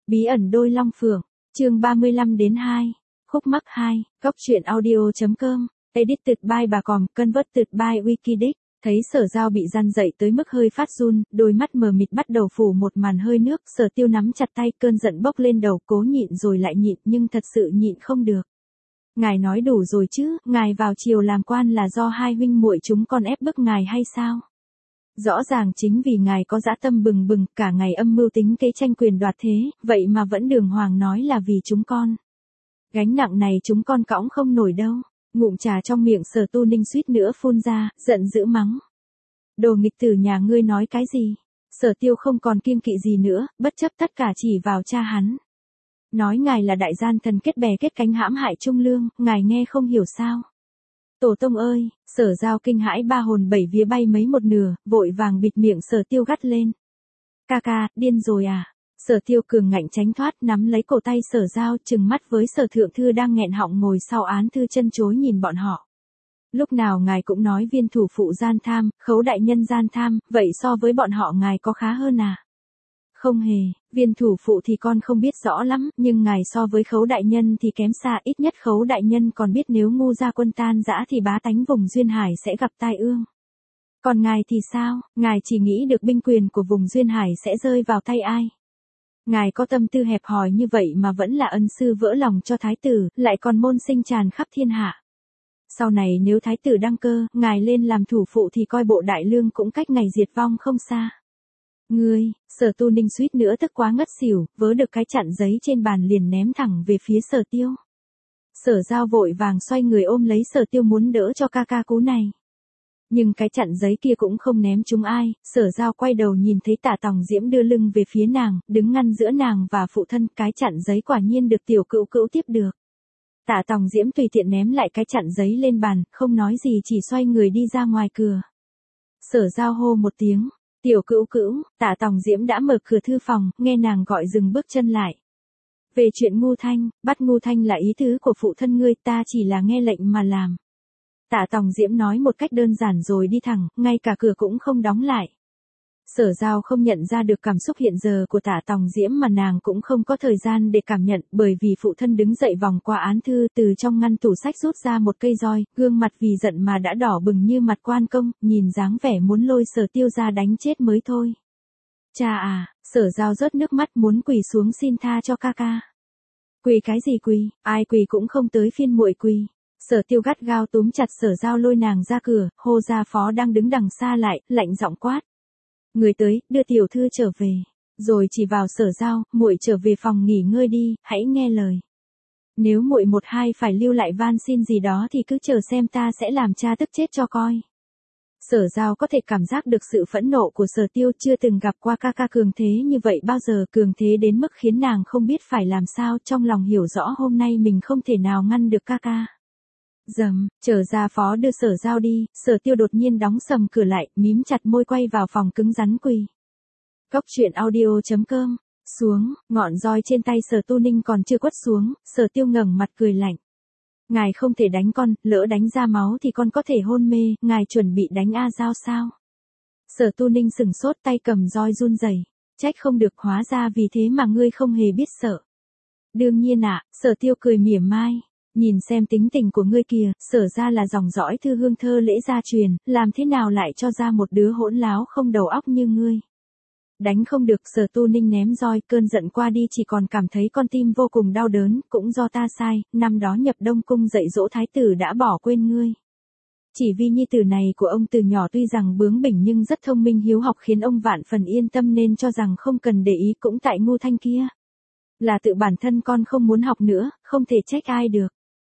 Bí ẩn đôi long phượng, chương 35-2, khúc mắc 2, góc truyện audio.com, edited by bà Còm, converted by Wikidic. Thấy Sở Giao bị gian dậy tới mức hơi phát run, đôi mắt mờ mịt bắt đầu phủ một màn hơi nước, Sở Tiêu nắm chặt tay, cơn giận bốc lên đầu, cố nhịn rồi lại nhịn, nhưng thật sự nhịn không được. Ngài nói đủ rồi chứ, ngài vào triều làm quan là do hai huynh muội chúng con ép bức ngài hay sao? Rõ ràng chính vì ngài có dã tâm bừng bừng, cả ngày âm mưu tính kế tranh quyền đoạt thế, vậy mà vẫn đường hoàng nói là vì chúng con. Gánh nặng này chúng con cõng không nổi đâu. Ngụm trà trong miệng Sở Tu Ninh suýt nữa phun ra, giận dữ mắng. Đồ nghịch tử nhà ngươi nói cái gì? Sở Tiêu không còn kiêng kỵ gì nữa, bất chấp tất cả chỉ vào cha hắn. Nói ngài là đại gian thần kết bè kết cánh hãm hại Trung Lương, ngài nghe không hiểu sao? Tổ tông ơi, Sở Giao kinh hãi ba hồn bảy vía bay mấy một nửa, vội vàng bịt miệng Sở Tiêu gắt lên. Ca ca, điên rồi à? Sở Tiêu cường ngạnh tránh thoát, nắm lấy cổ tay Sở Giao, trừng mắt với Sở Thượng Thư đang nghẹn họng ngồi sau án thư chân chối nhìn bọn họ. Lúc nào ngài cũng nói viên thủ phụ gian tham, khấu đại nhân gian tham, vậy so với bọn họ ngài có khá hơn à? Không hề, viên thủ phụ thì con không biết rõ lắm, nhưng ngài so với khấu đại nhân thì kém xa, ít nhất khấu đại nhân còn biết nếu ngu gia quân tan rã thì bá tánh vùng Duyên Hải sẽ gặp tai ương. Còn ngài thì sao, ngài chỉ nghĩ được binh quyền của vùng Duyên Hải sẽ rơi vào tay ai? Ngài có tâm tư hẹp hòi như vậy mà vẫn là ân sư vỡ lòng cho thái tử, lại còn môn sinh tràn khắp thiên hạ. Sau này nếu thái tử đăng cơ, ngài lên làm thủ phụ thì coi bộ đại lương cũng cách ngày diệt vong không xa. Ngươi, Sở Tu Ninh suýt nữa tức quá ngất xỉu, vớ được cái chặn giấy trên bàn liền ném thẳng về phía Sở Tiêu. Sở Giao vội vàng xoay người ôm lấy Sở Tiêu muốn đỡ cho ca ca cú này. Nhưng cái chặn giấy kia cũng không ném trúng ai, Sở Giao quay đầu nhìn thấy Tả Tòng Diễm đưa lưng về phía nàng, đứng ngăn giữa nàng và phụ thân, cái chặn giấy quả nhiên được tiểu cữu cữu tiếp được. Tả Tòng Diễm tùy tiện ném lại cái chặn giấy lên bàn, không nói gì chỉ xoay người đi ra ngoài cửa. Sở Giao hô một tiếng, tiểu cữu cữu, Tả Tòng Diễm đã mở cửa thư phòng, nghe nàng gọi dừng bước chân lại. Về chuyện Ngu Thanh, bắt Ngu Thanh là ý tứ của phụ thân ngươi, ta chỉ là nghe lệnh mà làm. Tả Tòng Diễm nói một cách đơn giản rồi đi thẳng, ngay cả cửa cũng không đóng lại. Sở Giao không nhận ra được cảm xúc hiện giờ của Tả Tòng Diễm mà nàng cũng không có thời gian để cảm nhận, bởi vì phụ thân đứng dậy vòng qua án thư, từ trong ngăn tủ sách rút ra một cây roi, gương mặt vì giận mà đã đỏ bừng như mặt quan công, nhìn dáng vẻ muốn lôi Sở Tiêu ra đánh chết mới thôi. Cha à, Sở Giao rớt nước mắt muốn quỳ xuống xin tha cho ca ca. Quỳ cái gì quỳ, ai quỳ cũng không tới phiên muội quỳ. Sở Tiêu gắt gao túm chặt Sở Giao lôi nàng ra cửa, hô gia phó đang đứng đằng xa lại, lạnh giọng quát. Người tới, đưa tiểu thư trở về. Rồi chỉ vào Sở Giao, muội trở về phòng nghỉ ngơi đi, hãy nghe lời. Nếu muội một hai phải lưu lại van xin gì đó thì cứ chờ xem ta sẽ làm cha tức chết cho coi. Sở Giao có thể cảm giác được sự phẫn nộ của Sở Tiêu, chưa từng gặp qua ca ca cường thế như vậy bao giờ, cường thế đến mức khiến nàng không biết phải làm sao, trong lòng hiểu rõ hôm nay mình không thể nào ngăn được ca ca. Dầm, chờ gia phó đưa Sở Giao đi, Sở Tiêu đột nhiên đóng sầm cửa lại, mím chặt môi quay vào phòng cứng rắn quỳ. Góc truyện audio.com, xuống, ngọn roi trên tay Sở Tu Ninh còn chưa quất xuống, Sở Tiêu ngẩng mặt cười lạnh. Ngài không thể đánh con, lỡ đánh ra máu thì con có thể hôn mê, ngài chuẩn bị đánh A Giao sao? Sở Tu Ninh sừng sốt, tay cầm roi run rẩy. Trách không được, hóa ra vì thế mà ngươi không hề biết sợ. Đương nhiên ạ, Sở Tiêu cười mỉa mai. Nhìn xem tính tình của ngươi kìa, Sở ra là dòng dõi thư hương thơ lễ gia truyền, làm thế nào lại cho ra một đứa hỗn láo không đầu óc như ngươi. Đánh không được, Sở Tu Ninh ném roi, cơn giận qua đi, chỉ còn cảm thấy con tim vô cùng đau đớn, cũng do ta sai, năm đó nhập Đông Cung dạy dỗ thái tử đã bỏ quên ngươi. Chỉ vì nhi tử này của ông từ nhỏ tuy rằng bướng bỉnh nhưng rất thông minh hiếu học khiến ông vạn phần yên tâm nên cho rằng không cần để ý, cũng tại Ngu Thanh kia. Là tự bản thân con không muốn học nữa, không thể trách ai được.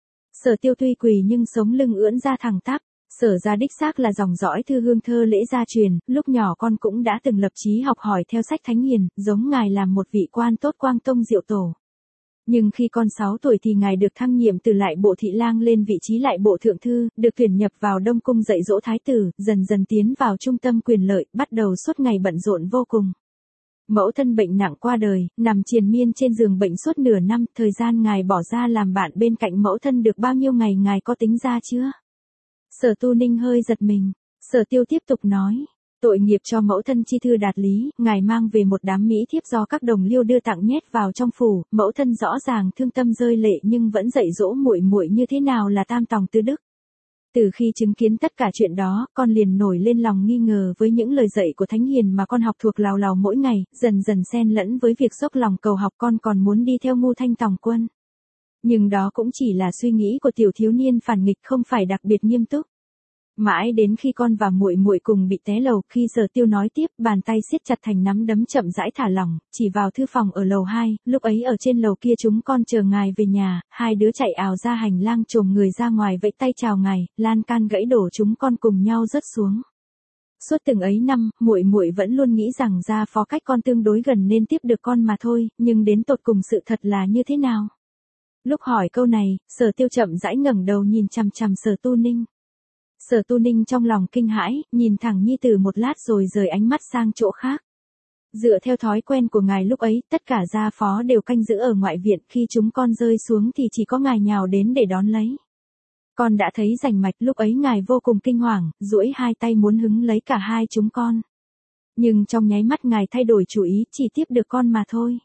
Sở Tiêu tuy quỳ nhưng sống lưng ưỡn ra thẳng tắp. Sở ra đích xác là dòng dõi thư hương thơ lễ gia truyền, lúc nhỏ con cũng đã từng lập chí học hỏi theo sách thánh hiền, giống ngài làm một vị quan tốt Quang Tông Diệu Tổ. Nhưng khi con 6 tuổi thì ngài được thăng nhiệm từ lại bộ thị lang lên vị trí lại bộ thượng thư, được tuyển nhập vào Đông Cung dạy dỗ thái tử, dần dần tiến vào trung tâm quyền lợi, bắt đầu suốt ngày bận rộn vô cùng. Mẫu thân bệnh nặng qua đời, nằm triền miên trên giường bệnh suốt nửa năm, thời gian ngài bỏ ra làm bạn bên cạnh mẫu thân được bao nhiêu ngày ngài có tính ra chưa? Sở Tu Ninh hơi giật mình, Sở Tiêu tiếp tục nói, Tội nghiệp cho mẫu thân chi thư đạt lý, ngài mang về một đám mỹ thiếp do các đồng liêu đưa tặng nhét vào trong phủ, mẫu thân rõ ràng thương tâm rơi lệ nhưng vẫn dạy dỗ muội muội như thế nào là tam tòng tứ đức. Từ khi chứng kiến tất cả chuyện đó, con liền nổi lên lòng nghi ngờ với những lời dạy của Thánh Hiền mà con học thuộc lào lào mỗi ngày, dần dần xen lẫn với việc dốc lòng cầu học con còn muốn đi theo Ngu Thanh tòng quân. Nhưng đó cũng chỉ là suy nghĩ của tiểu thiếu niên phản nghịch không phải đặc biệt nghiêm túc. Mãi đến khi con và muội muội cùng bị té lầu, khi Sở Tiêu nói tiếp, bàn tay siết chặt thành nắm đấm chậm rãi thả lỏng, chỉ vào thư phòng ở lầu 2, lúc ấy ở trên lầu kia chúng con chờ ngài về nhà, hai đứa chạy ào ra hành lang chồm người ra ngoài vẫy tay chào ngài, lan can gãy đổ chúng con cùng nhau rớt xuống. Suốt từng ấy năm, muội muội vẫn luôn nghĩ rằng gia phó cách con tương đối gần nên tiếp được con mà thôi, nhưng đến tột cùng sự thật là như thế nào? Lúc hỏi câu này, Sở Tiêu chậm rãi ngẩng đầu nhìn chằm chằm Sở Tu Ninh. Sở Tu Ninh trong lòng kinh hãi, nhìn thẳng nhi tử một lát rồi rời ánh mắt sang chỗ khác. Dựa theo thói quen của ngài lúc ấy, tất cả gia phó đều canh giữ ở ngoại viện, khi chúng con rơi xuống thì chỉ có ngài nhào đến để đón lấy. Con đã thấy rành mạch, lúc ấy ngài vô cùng kinh hoàng, duỗi hai tay muốn hứng lấy cả hai chúng con. Nhưng trong nháy mắt ngài thay đổi chủ ý, chỉ tiếp được con mà thôi.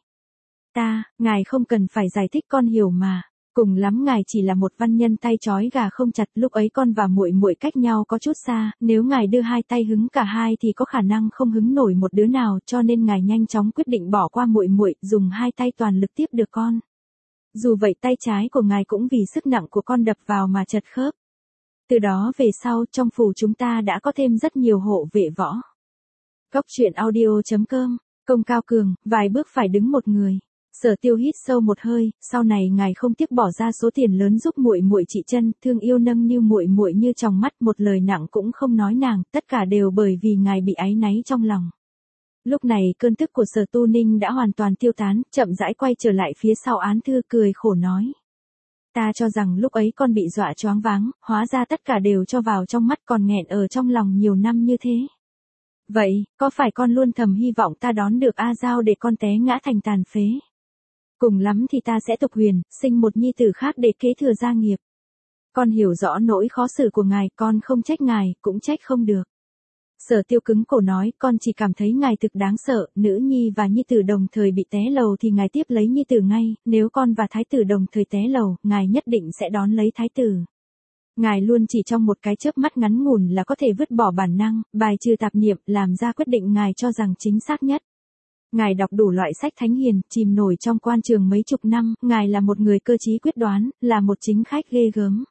Ngài không cần phải giải thích, con hiểu mà. Cùng lắm ngài chỉ là một văn nhân tay trói gà không chặt, lúc ấy con và muội muội cách nhau có chút xa, nếu ngài đưa hai tay hứng cả hai thì có khả năng không hứng nổi một đứa nào, cho nên ngài nhanh chóng quyết định bỏ qua muội muội, dùng hai tay toàn lực tiếp được con. Dù vậy tay trái của ngài cũng vì sức nặng của con đập vào mà chật khớp. Từ đó về sau, trong phủ chúng ta đã có thêm rất nhiều hộ vệ võ. Góc truyện audio.com, Công Cao Cường, vài bước phải đứng một người. Sở Tiêu hít sâu một hơi, sau này ngài không tiếc bỏ ra số tiền lớn giúp muội muội trị chân, thương yêu nâng niu muội muội như trong mắt, một lời nặng cũng không nói nàng, tất cả đều bởi vì ngài bị áy náy trong lòng. Lúc này cơn tức của Sở Tu Ninh đã hoàn toàn tiêu tán, chậm rãi quay trở lại phía sau án thư cười khổ nói. Ta cho rằng lúc ấy con bị dọa choáng váng, hóa ra tất cả đều cho vào trong mắt, còn nghẹn ở trong lòng nhiều năm như thế. Vậy, có phải con luôn thầm hy vọng ta đón được A Giao để con té ngã thành tàn phế? Cùng lắm thì ta sẽ tục huyền, sinh một nhi tử khác để kế thừa gia nghiệp. Con hiểu rõ nỗi khó xử của ngài, con không trách ngài, cũng trách không được. Sở Tiêu cứng cổ nói, con chỉ cảm thấy ngài thực đáng sợ, nữ nhi và nhi tử đồng thời bị té lầu thì ngài tiếp lấy nhi tử ngay, nếu con và thái tử đồng thời té lầu, ngài nhất định sẽ đón lấy thái tử. Ngài luôn chỉ trong một cái chớp mắt ngắn ngủn là có thể vứt bỏ bản năng, bài trừ tạp niệm, làm ra quyết định ngài cho rằng chính xác nhất. Ngài đọc đủ loại sách thánh hiền, chìm nổi trong quan trường mấy chục năm, ngài là một người cơ trí quyết đoán, là một chính khách ghê gớm.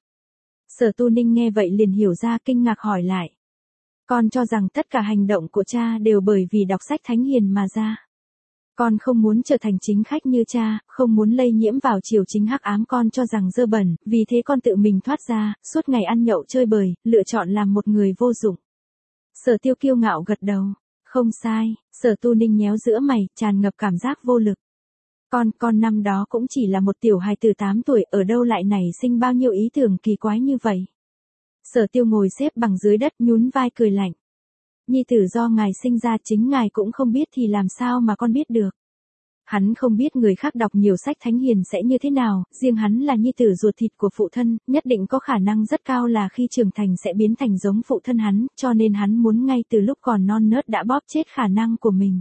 Sở Tu Ninh nghe vậy liền hiểu ra, kinh ngạc hỏi lại. Con cho rằng tất cả hành động của cha đều bởi vì đọc sách thánh hiền mà ra. Con không muốn trở thành chính khách như cha, không muốn lây nhiễm vào triều chính hắc ám, con cho rằng dơ bẩn, vì thế con tự mình thoát ra, suốt ngày ăn nhậu chơi bời, lựa chọn làm một người vô dụng. Sở Tiêu kiêu ngạo gật đầu. Không sai, Sở Tu Ninh nhéo giữa mày, tràn ngập cảm giác vô lực. Con năm đó cũng chỉ là một tiểu hài từ 8 tuổi, ở đâu lại nảy sinh bao nhiêu ý tưởng kỳ quái như vậy. Sở Tiêu ngồi xếp bằng dưới đất, nhún vai cười lạnh. Nhi tử do ngài sinh ra, chính ngài cũng không biết thì làm sao mà con biết được. Hắn không biết người khác đọc nhiều sách thánh hiền sẽ như thế nào, riêng hắn là nhi tử ruột thịt của phụ thân, nhất định có khả năng rất cao là khi trưởng thành sẽ biến thành giống phụ thân hắn, cho nên hắn muốn ngay từ lúc còn non nớt đã bóp chết khả năng của mình.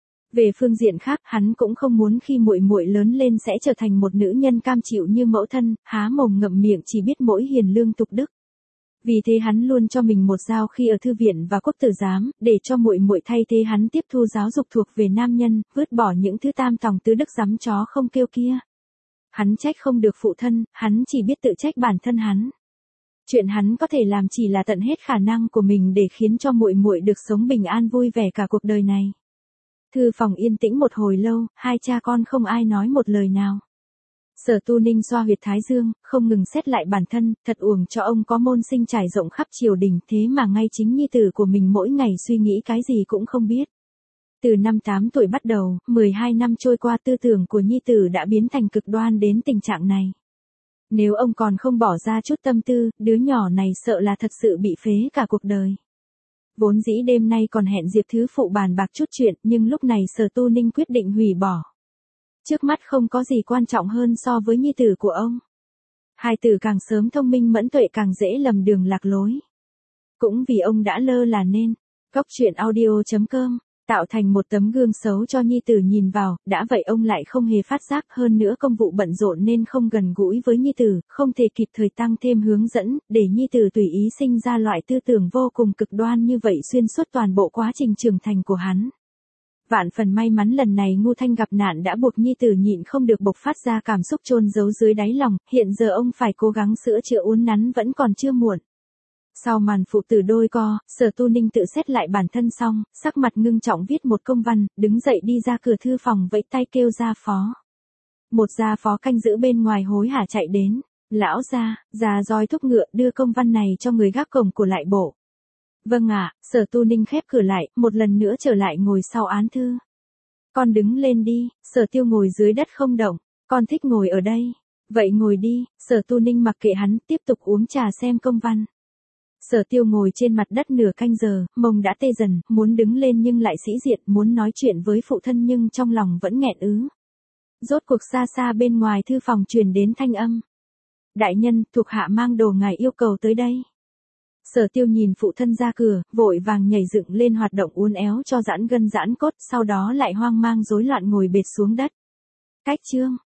Về phương diện khác, hắn cũng không muốn khi muội muội lớn lên sẽ trở thành một nữ nhân cam chịu như mẫu thân, há mồm ngậm miệng chỉ biết mỗi hiền lương tục đức. Vì thế hắn luôn cho mình một dao khi ở thư viện và quốc tử giám, để cho muội muội thay thế hắn tiếp thu giáo dục thuộc về nam nhân, vứt bỏ những thứ tam tòng tứ đức giấm chó không kêu kia. Hắn trách không được phụ thân, hắn chỉ biết tự trách bản thân hắn. Chuyện hắn có thể làm chỉ là tận hết khả năng của mình để khiến cho muội muội được sống bình an vui vẻ cả cuộc đời này. Thư phòng yên tĩnh một hồi lâu, hai cha con không ai nói một lời nào. Sở Tu Ninh xoa huyệt thái dương, không ngừng xét lại bản thân, thật uổng cho ông có môn sinh trải rộng khắp triều đình, thế mà ngay chính nhi tử của mình mỗi ngày suy nghĩ cái gì cũng không biết. Từ năm 8 tuổi bắt đầu, 12 năm trôi qua, tư tưởng của nhi tử đã biến thành cực đoan đến tình trạng này. Nếu ông còn không bỏ ra chút tâm tư, đứa nhỏ này sợ là thật sự bị phế cả cuộc đời. Vốn dĩ đêm nay còn hẹn Diệp Thứ Phụ bàn bạc chút chuyện, nhưng lúc này Sở Tu Ninh quyết định hủy bỏ. Trước mắt không có gì quan trọng hơn so với nhi tử của ông. Hai tử càng sớm thông minh mẫn tuệ càng dễ lầm đường lạc lối. Cũng vì ông đã lơ là nên, Cốc truyện audio.com, tạo thành một tấm gương xấu cho nhi tử nhìn vào, đã vậy ông lại không hề phát giác, hơn nữa công vụ bận rộn nên không gần gũi với nhi tử, không thể kịp thời tăng thêm hướng dẫn, để nhi tử tùy ý sinh ra loại tư tưởng vô cùng cực đoan như vậy xuyên suốt toàn bộ quá trình trưởng thành của hắn. Vạn phần may mắn lần này Ngu Thanh gặp nạn đã buộc nhi tử nhịn không được bộc phát ra cảm xúc chôn giấu dưới đáy lòng, hiện giờ ông phải cố gắng sữa chữa uốn nắn vẫn còn chưa muộn. Sau màn phụ tử đôi co, Sở Tu Ninh tự xét lại bản thân xong, sắc mặt ngưng trọng viết một công văn, đứng dậy đi ra cửa thư phòng vẫy tay kêu gia phó. Một gia phó canh giữ bên ngoài hối hả chạy đến. Lão gia roi thúc ngựa đưa công văn này cho người gác cổng của lại bộ. Vâng ạ, Sở Tu Ninh khép cửa lại, một lần nữa trở lại ngồi sau án thư. Con đứng lên đi, Sở Tiêu ngồi dưới đất không động, con thích ngồi ở đây. Vậy ngồi đi, Sở Tu Ninh mặc kệ hắn, tiếp tục uống trà xem công văn. Sở Tiêu ngồi trên mặt đất nửa canh giờ, mông đã tê dần, muốn đứng lên nhưng lại sĩ diện, muốn nói chuyện với phụ thân nhưng trong lòng vẫn nghẹn ứ. Rốt cuộc xa xa bên ngoài thư phòng truyền đến thanh âm. Đại nhân, thuộc hạ mang đồ ngài yêu cầu tới đây. Sở Tiêu nhìn phụ thân ra cửa, vội vàng nhảy dựng lên hoạt động uốn éo cho giãn gân giãn cốt, sau đó lại hoang mang rối loạn ngồi bệt xuống đất. Cách chương